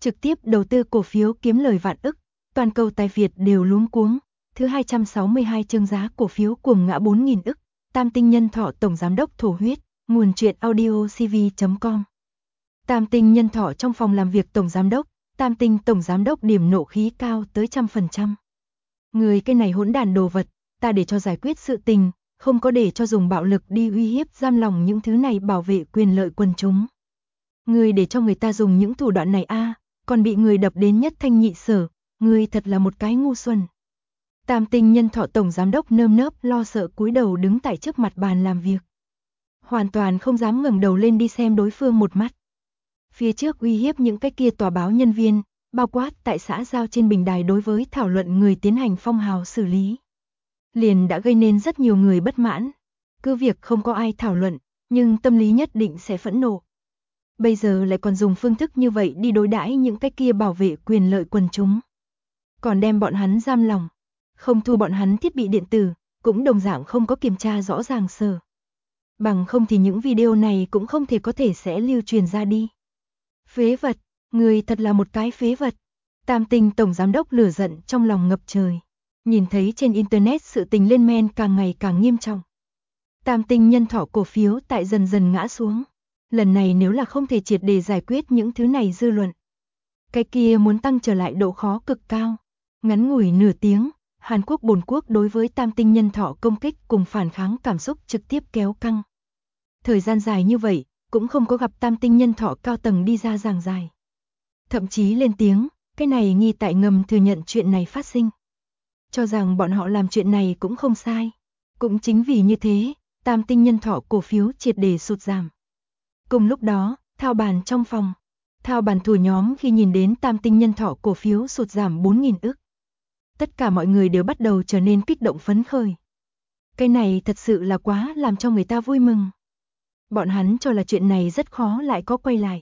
trực tiếp đầu tư cổ phiếu kiếm lời vạn ức, toàn cầu tài Việt đều luống cuống. Thứ 262 chương giá cổ phiếu cuồng ngã 4.000 ức, Tam Tinh Nhân Thọ Tổng Giám đốc thổ huyết, nguồn truyện audio cv.com. Tam Tinh Nhân Thọ trong phòng làm việc Tổng Giám đốc, Tam Tinh Tổng Giám đốc điểm nộ khí cao tới 100%. Người cái này hỗn đản đồ vật, ta để cho giải quyết sự tình, không có để cho dùng bạo lực đi uy hiếp giam lòng những thứ này bảo vệ quyền lợi quần chúng. Người để cho người ta dùng những thủ đoạn này còn bị người đập đến nhất thanh nhị sở, người thật là một cái ngu xuẩn. Tam Tinh Nhân Thọ Tổng Giám đốc nơm nớp lo sợ cúi đầu đứng tại trước mặt bàn làm việc. Hoàn toàn không dám ngẩng đầu lên đi xem đối phương một mắt. Phía trước uy hiếp những cái kia tòa báo nhân viên, bao quát tại xã giao trên bình đài đối với thảo luận người tiến hành phong hào xử lý. Liền đã gây nên rất nhiều người bất mãn. Cứ việc không có ai thảo luận, nhưng tâm lý nhất định sẽ phẫn nộ. Bây giờ lại còn dùng phương thức như vậy đi đối đãi những cái kia bảo vệ quyền lợi quần chúng. Còn đem bọn hắn giam lòng, không thu bọn hắn thiết bị điện tử, cũng đồng dạng không có kiểm tra rõ ràng sở. Bằng không thì những video này cũng không thể sẽ lưu truyền ra đi. Phế vật, người thật là một cái phế vật. Tam Tinh Tổng Giám đốc lửa giận trong lòng ngập trời. Nhìn thấy trên internet sự tình lên men càng ngày càng nghiêm trọng. Tam Tinh Nhân Thọ cổ phiếu tại dần dần ngã xuống. Lần này nếu là không thể triệt để giải quyết những thứ này dư luận, cái kia muốn tăng trở lại độ khó cực cao. Ngắn ngủi nửa tiếng, Hàn Quốc bổn quốc đối với Tam Tinh Nhân Thọ công kích cùng phản kháng cảm xúc trực tiếp kéo căng. Thời gian dài như vậy, cũng không có gặp Tam Tinh Nhân Thọ cao tầng đi ra giảng giải. Thậm chí lên tiếng, cái này nghi tại ngầm thừa nhận chuyện này phát sinh. Cho rằng bọn họ làm chuyện này cũng không sai. Cũng chính vì như thế, Tam Tinh Nhân Thọ cổ phiếu triệt để sụt giảm. Cùng lúc đó, thao bàn trong phòng. Thao bàn thủ nhóm khi nhìn đến Tam Tinh Nhân Thọ cổ phiếu sụt giảm 4.000 ức. Tất cả mọi người đều bắt đầu trở nên kích động phấn khởi. Cái này thật sự là quá làm cho người ta vui mừng. Bọn hắn cho là chuyện này rất khó lại có quay lại.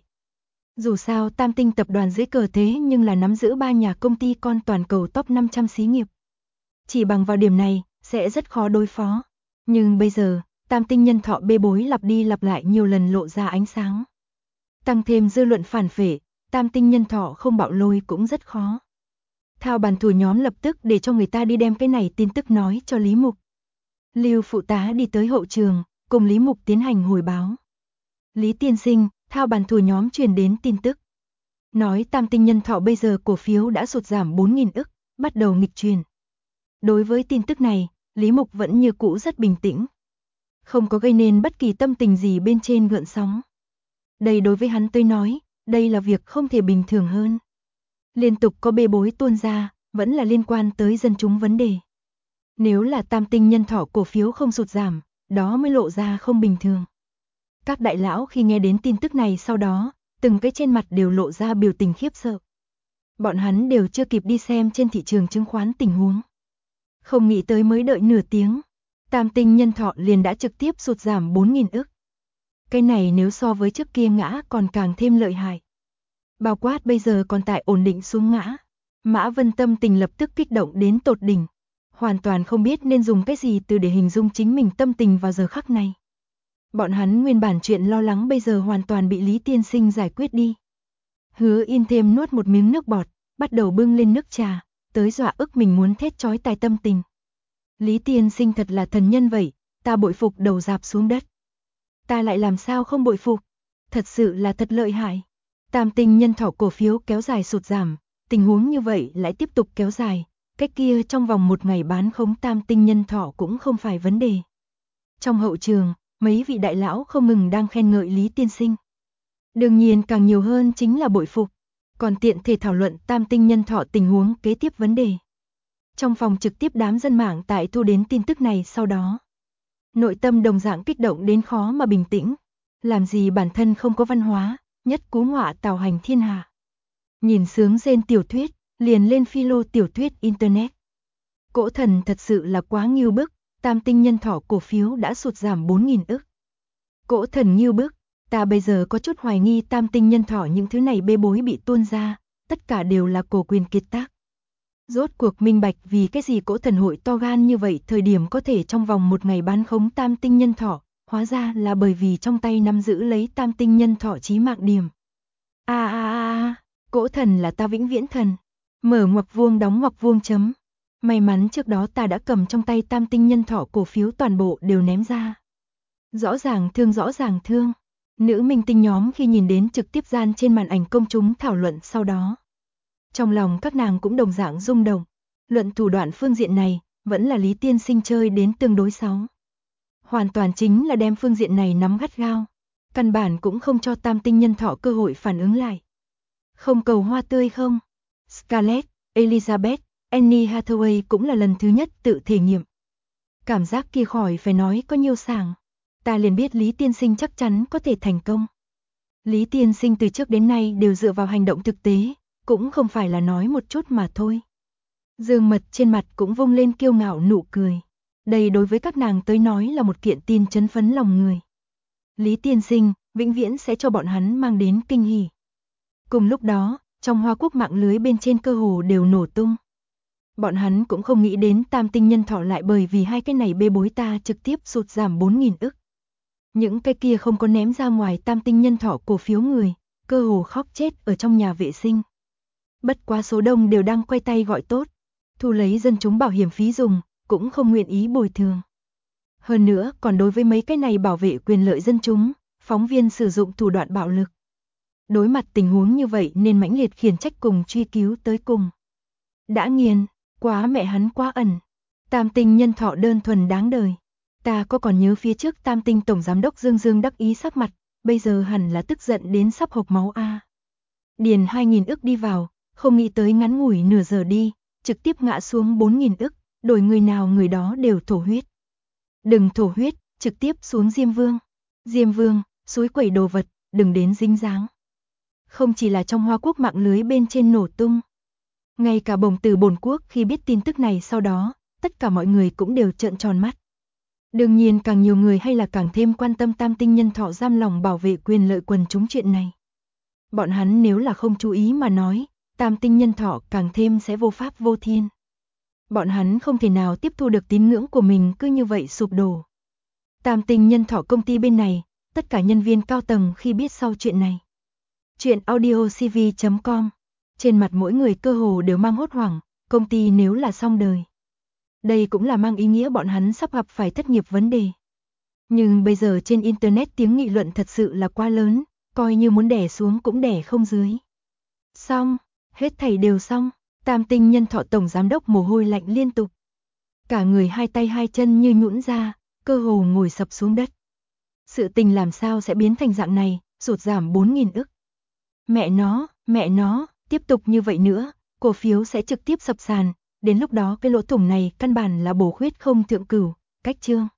Dù sao Tam Tinh tập đoàn dưới cờ thế nhưng là nắm giữ 3 nhà công ty con toàn cầu top 500 xí nghiệp. Chỉ bằng vào điểm này, sẽ rất khó đối phó. Nhưng bây giờ, Tam Tinh Nhân Thọ bê bối lặp đi lặp lại nhiều lần lộ ra ánh sáng. Tăng thêm dư luận phản phệ, Tam Tinh Nhân Thọ không bạo lôi cũng rất khó. Thao bàn thủ nhóm lập tức để cho người ta đi đem cái này tin tức nói cho Lý Mục. Lưu phụ tá đi tới hậu trường, cùng Lý Mục tiến hành hồi báo. Lý tiên sinh, thao bàn thủ nhóm truyền đến tin tức. Nói Tam Tinh Nhân Thọ bây giờ cổ phiếu đã sụt giảm 4.000 ức, bắt đầu nghịch truyền. Đối với tin tức này, Lý Mục vẫn như cũ rất bình tĩnh. Không có gây nên bất kỳ tâm tình gì bên trên gợn sóng. Đây đối với hắn tới nói, đây là việc không thể bình thường hơn. Liên tục có bê bối tuôn ra, vẫn là liên quan tới dân chúng vấn đề. Nếu là Tam Tinh Nhân Thọ cổ phiếu không sụt giảm, đó mới lộ ra không bình thường. Các đại lão khi nghe đến tin tức này sau đó, từng cái trên mặt đều lộ ra biểu tình khiếp sợ. Bọn hắn đều chưa kịp đi xem trên thị trường chứng khoán tình huống. Không nghĩ tới mới đợi nửa tiếng, Tam Tinh Nhân Thọ liền đã trực tiếp sụt giảm 4.000 ức. Cái này nếu so với trước kia ngã còn càng thêm lợi hại. Bao quát bây giờ còn tại ổn định xuống ngã. Mã Vân tâm tình lập tức kích động đến tột đỉnh. Hoàn toàn không biết nên dùng cái gì từ để hình dung chính mình tâm tình vào giờ khắc này. Bọn hắn nguyên bản chuyện lo lắng bây giờ hoàn toàn bị Lý tiên sinh giải quyết đi. Hứa Yên thêm nuốt một miếng nước bọt, bắt đầu bưng lên nước trà, tới dọa ức mình muốn thét chói tai tâm tình. Lý tiên sinh thật là thần nhân vậy, ta bội phục đầu rạp xuống đất. Ta lại làm sao không bội phục, thật sự là thật lợi hại. Tam Tinh Nhân Thọ cổ phiếu kéo dài sụt giảm, tình huống như vậy lại tiếp tục kéo dài, cách kia trong vòng một ngày bán khống Tam Tinh Nhân Thọ cũng không phải vấn đề. Trong hậu trường, mấy vị đại lão không ngừng đang khen ngợi Lý tiên sinh. Đương nhiên càng nhiều hơn chính là bội phục, còn tiện thể thảo luận Tam Tinh Nhân Thọ tình huống kế tiếp vấn đề. Trong phòng trực tiếp đám dân mạng tại thu đến tin tức này sau đó. Nội tâm đồng dạng kích động đến khó mà bình tĩnh, làm gì bản thân không có văn hóa, nhất cú ngọa tào hành thiên hạ. Nhìn sướng rên tiểu thuyết, liền lên philo tiểu thuyết internet. Cỗ thần thật sự là quá ngưu bức, Tam Tinh Nhân Thọ cổ phiếu đã sụt giảm 4.000 ức. Cỗ thần ngưu bức, ta bây giờ có chút hoài nghi Tam Tinh Nhân Thọ những thứ này bê bối bị tuôn ra, tất cả đều là cổ quyền kiệt tác. Rốt cuộc minh bạch vì cái gì cỗ thần hội to gan như vậy thời điểm có thể trong vòng một ngày bán khống Tam Tinh Nhân Thọ, hóa ra là bởi vì trong tay nắm giữ lấy Tam Tinh Nhân Thọ chí mạng điểm. Cỗ thần là ta vĩnh viễn thần. Mở ngoặc vuông đóng ngoặc vuông chấm. May mắn trước đó ta đã cầm trong tay tam tinh nhân thọ cổ phiếu toàn bộ đều ném ra. Rõ ràng thương. Nữ minh tinh nhóm khi nhìn đến trực tiếp gian trên màn ảnh công chúng thảo luận sau đó. Trong lòng các nàng cũng đồng dạng rung động. Luận thủ đoạn phương diện này, vẫn là Lý Tiên Sinh chơi đến tương đối xấu. Hoàn toàn chính là đem phương diện này nắm gắt gao. Căn bản cũng không cho tam tinh nhân thọ cơ hội phản ứng lại. Không cầu hoa tươi không? Scarlett, Elizabeth, Anne Hathaway cũng là lần thứ nhất tự thể nghiệm. Cảm giác kia khỏi phải nói có nhiều sảng. Ta liền biết Lý Tiên Sinh chắc chắn có thể thành công. Lý Tiên Sinh từ trước đến nay đều dựa vào hành động thực tế, cũng không phải là nói một chút mà thôi. Dương Mật trên mặt cũng vung lên kiêu ngạo nụ cười. Đây đối với các nàng tới nói là một kiện tin chấn phấn lòng người. Lý Tiên Sinh vĩnh viễn sẽ cho bọn hắn mang đến kinh hỉ. Cùng lúc đó, trong Hoa Quốc mạng lưới bên trên cơ hồ đều nổ tung. Bọn hắn cũng không nghĩ đến tam tinh nhân thọ lại bởi vì hai cái này bê bối ta trực tiếp sụt giảm 4.000 ức. Những cái kia không có ném ra ngoài tam tinh nhân thọ cổ phiếu người, cơ hồ khóc chết ở trong nhà vệ sinh. Bất quá số đông đều đang quay tay gọi tốt, thu lấy dân chúng bảo hiểm phí dùng, cũng không nguyện ý bồi thường. Hơn nữa còn đối với mấy cái này bảo vệ quyền lợi dân chúng, phóng viên sử dụng thủ đoạn bạo lực. Đối mặt tình huống như vậy nên mãnh liệt khiển trách cùng truy cứu tới cùng. Đã nghiền, quá mẹ hắn quá ẩn. Tam tinh nhân thọ đơn thuần đáng đời. Ta có còn nhớ phía trước tam tinh tổng giám đốc Dương đắc ý sắc mặt, bây giờ hẳn là tức giận đến sắp hộc máu a. Điền 2.000 ức đi vào, không nghĩ tới ngắn ngủi nửa giờ đi, trực tiếp ngã xuống 4.000 ức, đổi người nào người đó đều thổ huyết. Đừng thổ huyết, trực tiếp xuống Diêm Vương. Diêm Vương, suối quẩy đồ vật, đừng đến dính dáng. Không chỉ là trong Hoa Quốc mạng lưới bên trên nổ tung. Ngay cả bổng từ bổn quốc khi biết tin tức này sau đó, tất cả mọi người cũng đều trợn tròn mắt. Đương nhiên càng nhiều người hay là càng thêm quan tâm tam tinh nhân thọ giam lòng bảo vệ quyền lợi quần chúng chuyện này. Bọn hắn nếu là không chú ý mà nói, tam tinh nhân thọ càng thêm sẽ vô pháp vô thiên. Bọn hắn không thể nào tiếp thu được tín ngưỡng của mình cứ như vậy sụp đổ. Tam tinh nhân thọ công ty bên này, tất cả nhân viên cao tầng khi biết sau chuyện này. Chuyện audiocv.com. Trên mặt mỗi người cơ hồ đều mang hốt hoảng, công ty nếu là xong đời. Đây cũng là mang ý nghĩa bọn hắn sắp gặp phải thất nghiệp vấn đề. Nhưng bây giờ trên Internet tiếng nghị luận thật sự là quá lớn, coi như muốn đè xuống cũng đè không dưới. Xong, hết thảy đều xong, tam tinh nhân thọ tổng giám đốc mồ hôi lạnh liên tục. Cả người hai tay hai chân như nhũn ra, cơ hồ ngồi sập xuống đất. Sự tình làm sao sẽ biến thành dạng này, sụt giảm 4.000 ức. Mẹ nó, tiếp tục như vậy nữa, cổ phiếu sẽ trực tiếp sập sàn, đến lúc đó cái lỗ thủng này căn bản là bổ khuyết không thượng cửu, cách chương.